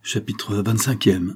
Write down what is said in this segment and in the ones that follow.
Chapitre 25e.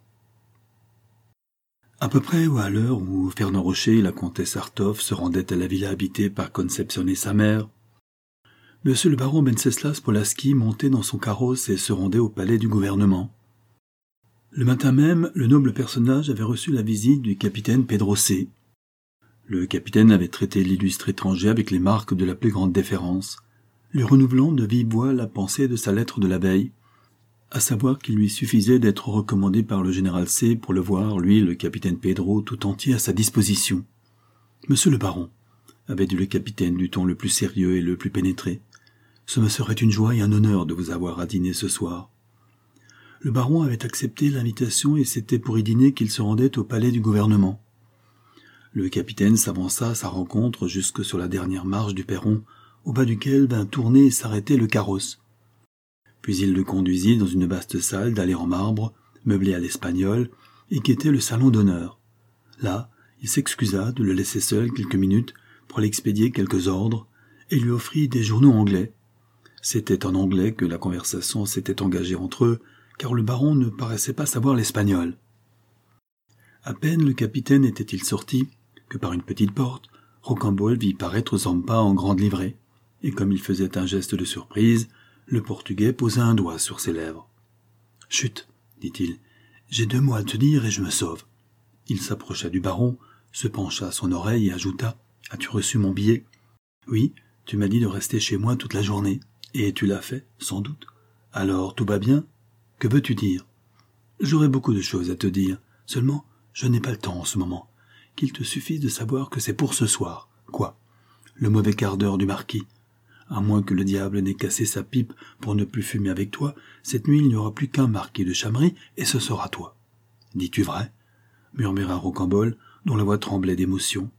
À peu près à l'heure où Fernand Rocher et la comtesse Artov se rendaient à la villa habitée par Concepcion et sa mère, Monsieur le baron Wenceslas Polaski montait dans son carrosse et se rendait au palais du gouvernement. Le matin même, le noble personnage avait reçu la visite du capitaine Pedro C. Le capitaine avait traité l'illustre étranger avec les marques de la plus grande déférence, lui renouvelant de vive voix la pensée de sa lettre de la veille, à savoir qu'il lui suffisait d'être recommandé par le général C pour le voir, lui, le capitaine Pedro, tout entier à sa disposition. « Monsieur le baron, » avait dit le capitaine du ton le plus sérieux et le plus pénétré, « ce me serait une joie et un honneur de vous avoir à dîner ce soir. » Le baron avait accepté l'invitation et c'était pour y dîner qu'il se rendait au palais du gouvernement. Le capitaine s'avança à sa rencontre jusque sur la dernière marche du perron, au bas duquel vint tourner et s'arrêter le carrosse. Puis il le conduisit dans une vaste salle dallée en marbre, meublée à l'espagnol, et qui était le salon d'honneur. Là, il s'excusa de le laisser seul quelques minutes pour aller expédier quelques ordres, et lui offrit des journaux anglais. C'était en anglais que la conversation s'était engagée entre eux, car le baron ne paraissait pas savoir l'espagnol. À peine le capitaine était-il sorti, que par une petite porte, Rocambole vit paraître Zampa en grande livrée, et comme il faisait un geste de surprise, le Portugais posa un doigt sur ses lèvres. « Chut !» dit-il. « J'ai 2 mots à te dire et je me sauve. » Il s'approcha du baron, se pencha à son oreille et ajouta « As-tu reçu mon billet ?»« Oui, tu m'as dit de rester chez moi toute la journée. Et tu l'as fait, sans doute. Alors, tout va bien ? Que veux-tu dire ? » ?»« J'aurais beaucoup de choses à te dire. Seulement, je n'ai pas le temps en ce moment. Qu'il te suffise de savoir que c'est pour ce soir. Quoi ? Le mauvais quart d'heure du marquis. À moins que le diable n'ait cassé sa pipe pour ne plus fumer avec toi, cette nuit il n'y aura plus qu'un marquis de Chamery, et ce sera toi. « Dis-tu vrai ?» murmura Rocambole, dont la voix tremblait d'émotion.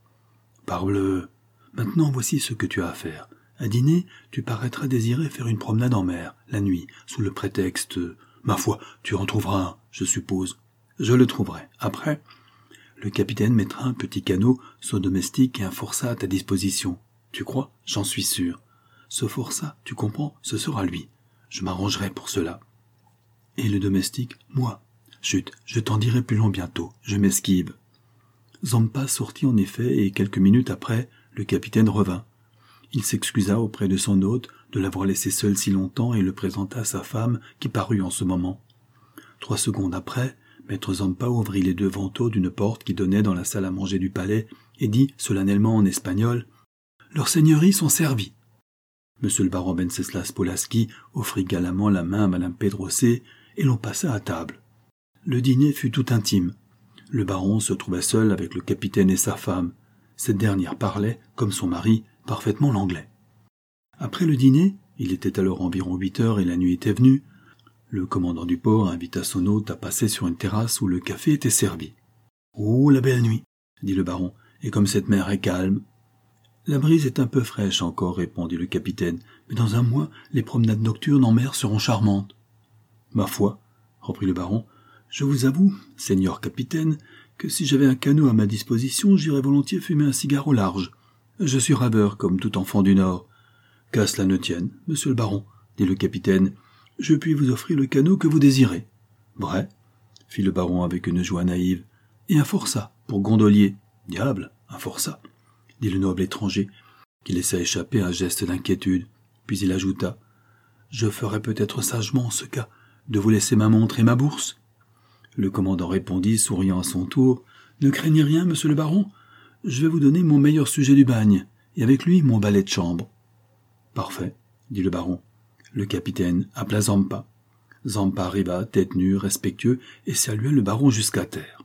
« Parbleu. Maintenant voici ce que tu as à faire. À dîner, tu paraîtras désirer faire une promenade en mer, la nuit, sous le prétexte... Ma foi, tu en trouveras un, je suppose. Je le trouverai. Après, le capitaine mettra un petit canot, son domestique et un forçat à ta disposition. Tu crois ? J'en suis sûr. Ce forçat, tu comprends, ce sera lui. Je m'arrangerai pour cela. Et le domestique, moi. Chut, je t'en dirai plus long bientôt, je m'esquive. Zampa sortit en effet, et quelques minutes après, le capitaine revint. Il s'excusa auprès de son hôte de l'avoir laissé seul si longtemps et le présenta à sa femme qui parut en ce moment. 3 secondes après, maître Zampa ouvrit les 2 vantaux d'une porte qui donnait dans la salle à manger du palais et dit solennellement en espagnol « Leurs seigneuries sont servies. » Monsieur le baron Wenceslas Polaski offrit galamment la main à madame Pedro C. et l'on passa à table. Le dîner fut tout intime. Le baron se trouva seul avec le capitaine et sa femme. Cette dernière parlait, comme son mari, parfaitement l'anglais. Après le dîner, il était alors environ 8 heures et la nuit était venue, le commandant du port invita son hôte à passer sur une terrasse où le café était servi. « Oh, la belle nuit !» dit le baron, « et comme cette mer est calme !»« La brise est un peu fraîche encore, » répondit le capitaine, « mais dans un mois, les promenades nocturnes en mer seront charmantes. »« Ma foi, » reprit le baron, « je vous avoue, seigneur capitaine, que si j'avais un canot à ma disposition, j'irais volontiers fumer un cigare au large. Je suis rêveur comme tout enfant du Nord. »« Qu'à cela ne tienne, monsieur le baron, » dit le capitaine, « je puis vous offrir le canot que vous désirez. »« Vrai ?» fit le baron avec une joie naïve. « Et un forçat, pour gondolier. »« Diable, un forçat !» dit le noble étranger, qui laissa échapper un geste d'inquiétude. Puis il ajouta, « Je ferais peut-être sagement, en ce cas, de vous laisser ma montre et ma bourse. » Le commandant répondit, souriant à son tour, « Ne craignez rien, monsieur le baron, je vais vous donner mon meilleur sujet du bagne, et avec lui mon valet de chambre. »« Parfait, » dit le baron. Le capitaine appela Zampa. Zampa arriva, tête nue, respectueux, et salua le baron jusqu'à terre.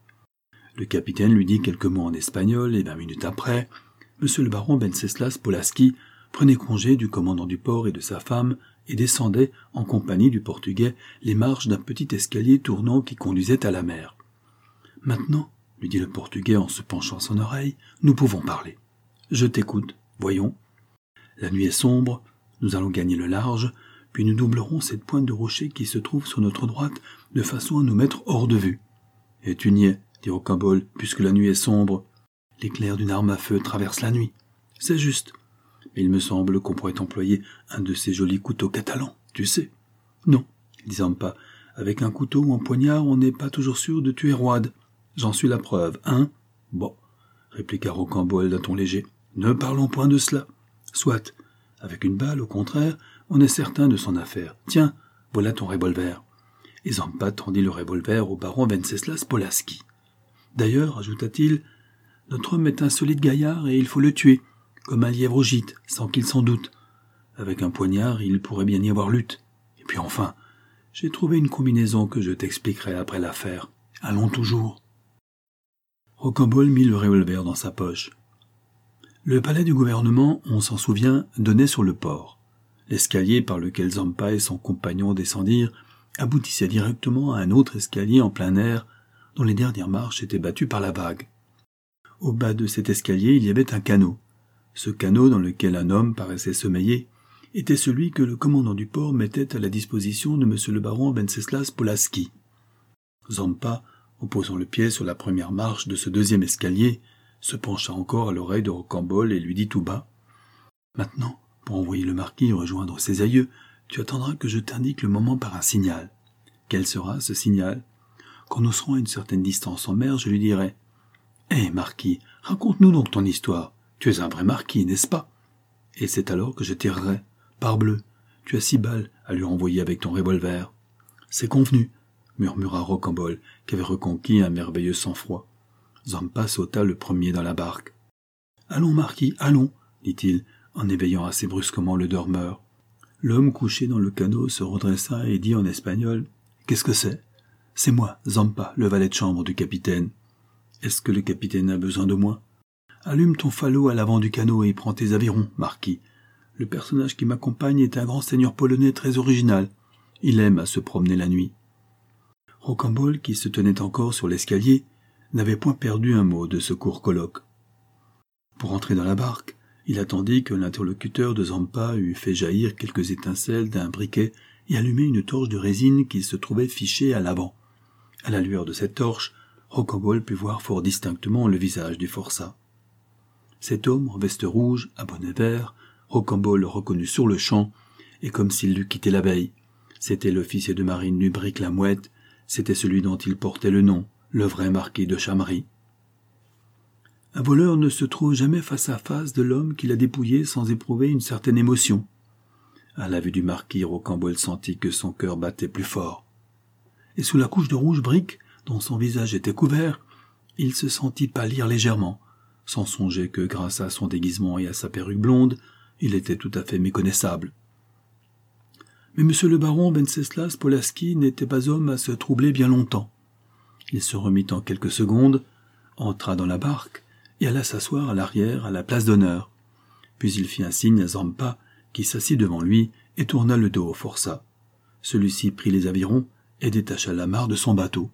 Le capitaine lui dit quelques mots en espagnol, et 20 minutes après, monsieur le baron Wenceslas Polaski prenait congé du commandant du port et de sa femme, et descendait, en compagnie du Portugais, les marches d'un petit escalier tournant qui conduisait à la mer. « Maintenant, » lui dit le Portugais en se penchant son oreille, « nous pouvons parler. Je t'écoute, voyons. La nuit est sombre, nous allons gagner le large, puis nous doublerons cette pointe de rocher qui se trouve sur notre droite, de façon à nous mettre hors de vue. »« Et tu n'y es, » dit Rocambole, « puisque la nuit est sombre. L'éclair d'une arme à feu traverse la nuit. C'est juste. Mais il me semble qu'on pourrait employer un de ces jolis couteaux catalans, tu sais. »« Non, » dit Zampa, Avec un couteau ou un poignard, on n'est pas toujours sûr de tuer Roide. J'en suis la preuve, hein? Bon, répliqua Rocambole d'un ton léger. Ne parlons point de cela. Soit. Avec une balle, au contraire, on est certain de son affaire. Tiens, voilà ton revolver. Et Zampa tendit le revolver au baron Venceslas Polaski. D'ailleurs, ajouta-t-il, notre homme est un solide gaillard et il faut le tuer, comme un lièvre au gîte, sans qu'il s'en doute. Avec un poignard, il pourrait bien y avoir lutte. Et puis enfin, j'ai trouvé une combinaison que je t'expliquerai après l'affaire. Allons toujours. Rocambole mit le revolver dans sa poche. Le palais du gouvernement, on s'en souvient, donnait sur le port. L'escalier par lequel Zampa et son compagnon descendirent aboutissait directement à un autre escalier en plein air, dont les dernières marches étaient battues par la vague. Au bas de cet escalier, il y avait un canot. Ce canot, dans lequel un homme paraissait sommeiller, était celui que le commandant du port mettait à la disposition de M. le baron Venceslas Polaski. Zampa, en posant le pied sur la première marche de ce deuxième escalier, se pencha encore à l'oreille de Rocambole et lui dit tout bas « Maintenant, pour envoyer le marquis rejoindre ses aïeux, tu attendras que je t'indique le moment par un signal. Quel sera ce signal? Quand nous serons à une certaine distance en mer, je lui dirai « Hé, marquis, raconte-nous donc ton histoire. Tu es un vrai marquis, n'est-ce pas ?» Et c'est alors que je tirerai. Parbleu, tu as 6 balles à lui renvoyer avec ton revolver. « C'est convenu, » murmura Rocambole, qui avait reconquis un merveilleux sang-froid. Zampa sauta le premier dans la barque. « Allons, marquis, allons !» dit-il, en éveillant assez brusquement le dormeur. L'homme couché dans le canot se redressa et dit en espagnol « Qu'est-ce que c'est ?»« C'est moi, Zampa, le valet de chambre du capitaine. »« Est-ce que le capitaine a besoin de moi ?»« Allume ton falot à l'avant du canot et prends tes avirons, marquis. Le personnage qui m'accompagne est un grand seigneur polonais très original. Il aime à se promener la nuit. » Rocambole, qui se tenait encore sur l'escalier, n'avait point perdu un mot de ce court colloque. Pour entrer dans la barque, il attendit que l'interlocuteur de Zampa eût fait jaillir quelques étincelles d'un briquet et allumé une torche de résine qui se trouvait fichée à l'avant. À la lueur de cette torche, Rocambole put voir fort distinctement le visage du forçat. Cet homme, en veste rouge, à bonnet vert, Rocambole le reconnut sur-le-champ, et comme s'il l'eût quitté la veille. C'était l'officier de marine Lubric la Mouette, c'était celui dont il portait le nom, le vrai marquis de Chamry. Un voleur ne se trouve jamais face à face de l'homme qui l'a dépouillé sans éprouver une certaine émotion. À la vue du marquis, Rocambole sentit que son cœur battait plus fort. Et sous la couche de rouge brique, dont son visage était couvert, il se sentit pâlir légèrement, sans songer que grâce à son déguisement et à sa perruque blonde, il était tout à fait méconnaissable. Mais M. le baron Venceslas Polaski n'était pas homme à se troubler bien longtemps. Il se remit en quelques secondes, entra dans la barque et alla s'asseoir à l'arrière à la place d'honneur. Puis il fit un signe à Zampa, qui s'assit devant lui et tourna le dos au forçat. Celui-ci prit les avirons et détacha l'amarre de son bateau.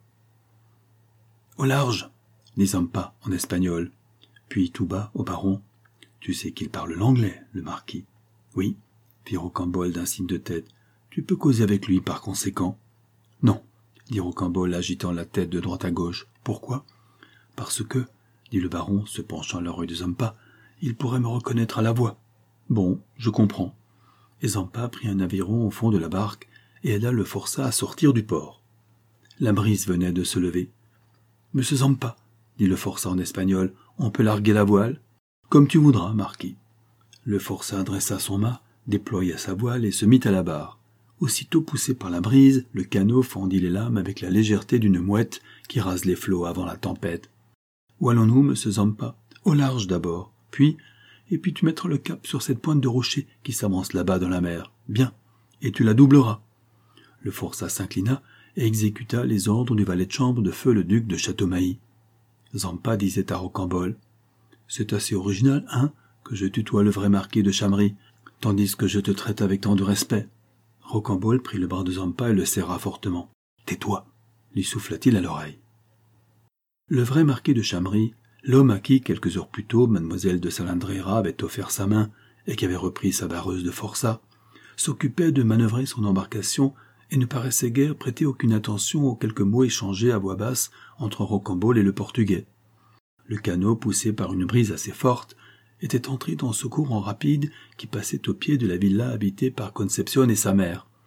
« Au large !» dit Zampa en espagnol. Puis tout bas au baron. « Tu sais qu'il parle l'anglais, le marquis. »« Oui, » fit Rocambole d'un signe de tête. « Tu peux causer avec lui par conséquent. »« Non, » dit Rocambole agitant la tête de droite à gauche. « Pourquoi ?»« Parce que, » dit le baron, se penchant à l'oreille de Zampa, « il pourrait me reconnaître à la voix. »« Bon, je comprends. » Et Zampa prit un aviron au fond de la barque et aida le forçat à sortir du port. La brise venait de se lever. « Monsieur Zampa, » dit le forçat en espagnol, « on peut larguer la voile ?»« Comme tu voudras, marquis. » Le forçat dressa son mât, déploya sa voile et se mit à la barre. Aussitôt poussé par la brise, le canot fendit les lames avec la légèreté d'une mouette qui rase les flots avant la tempête. « Où allons-nous, monsieur Zampa ?»« Au large d'abord, puis tu mettras le cap sur cette pointe de rocher qui s'avance là-bas dans la mer. Bien, et tu la doubleras. » Le forçat s'inclina et exécuta les ordres du valet de chambre de feu le duc de Châteaumailly. Zampa disait à Rocambole: « C'est assez original, hein, que je tutoie le vrai marquis de Chamry, tandis que je te traite avec tant de respect. » Rocambole prit le bras de Zampa et le serra fortement. « Tais-toi » lui souffla-t-il à l'oreille. Le vrai marquis de Chamry, l'homme à qui, quelques heures plus tôt, mademoiselle de Salandrera avait offert sa main et qui avait repris sa vareuse de forçat, s'occupait de manœuvrer son embarcation et ne paraissait guère prêter aucune attention aux quelques mots échangés à voix basse entre Rocambole et le Portugais. Le canot, poussé par une brise assez forte, était entré dans ce courant rapide qui passait au pied de la villa habitée par Concepcion et sa mère.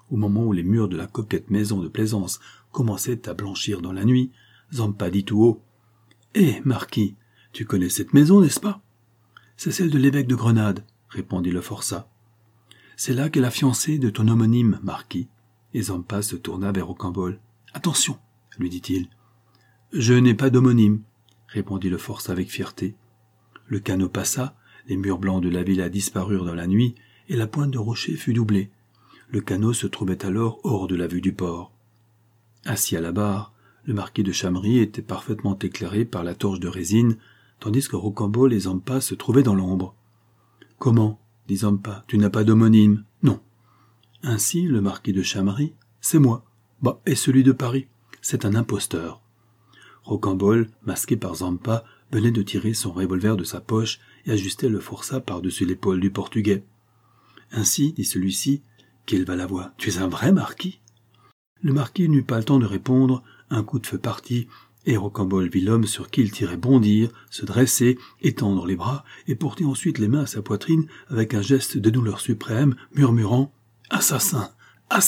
Au moment où les murs de la coquette maison de plaisance commençaient à blanchir dans la nuit, Zampa dit tout haut: « Hé, marquis, tu connais cette maison, n'est-ce pas ?»« C'est celle de l'évêque de Grenade, » répondit le forçat. « C'est là qu'est la fiancée de ton homonyme, marquis. » Et Zampa se tourna vers Rocambole. « Attention, » lui dit-il. « Je n'ai pas d'homonyme, » répondit le forçat avec fierté. Le canot passa, les murs blancs de la villa disparurent dans la nuit, et la pointe de rocher fut doublée. Le canot se trouvait alors hors de la vue du port. Assis à la barre, le marquis de Chamery était parfaitement éclairé par la torche de résine, tandis que Rocambole et Zampa se trouvaient dans l'ombre. « Comment ?» dit Zampa. « Tu n'as pas d'homonyme ?»« Non. »« Ainsi, le marquis de Chamery, c'est moi. Bah, et celui de Paris, c'est un imposteur. » Rocambole, masqué par Zampa, venait de tirer son revolver de sa poche et ajustait le forçat par-dessus l'épaule du Portugais. « Ainsi, dit celui-ci, qu'il va la voix, tu es un vrai marquis ?» Le marquis n'eut pas le temps de répondre, un coup de feu partit, et Rocambole vit l'homme sur qui il tirait bondir, se dresser, étendre les bras, et porter ensuite les mains à sa poitrine avec un geste de douleur suprême, murmurant « Assassin! Assassin !»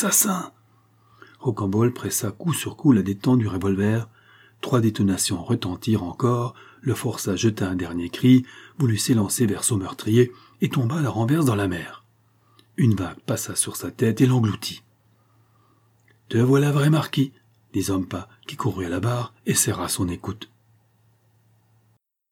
Rocambole pressa coup sur coup la détente du revolver. 3 détonations retentirent encore, le forçat jeta un dernier cri, voulut s'élancer vers son meurtrier, et tomba à la renverse dans la mer. Une vague passa sur sa tête et l'engloutit. « Te voilà vrai marquis » dit Zampa, qui courut à la barre et serra son écoute.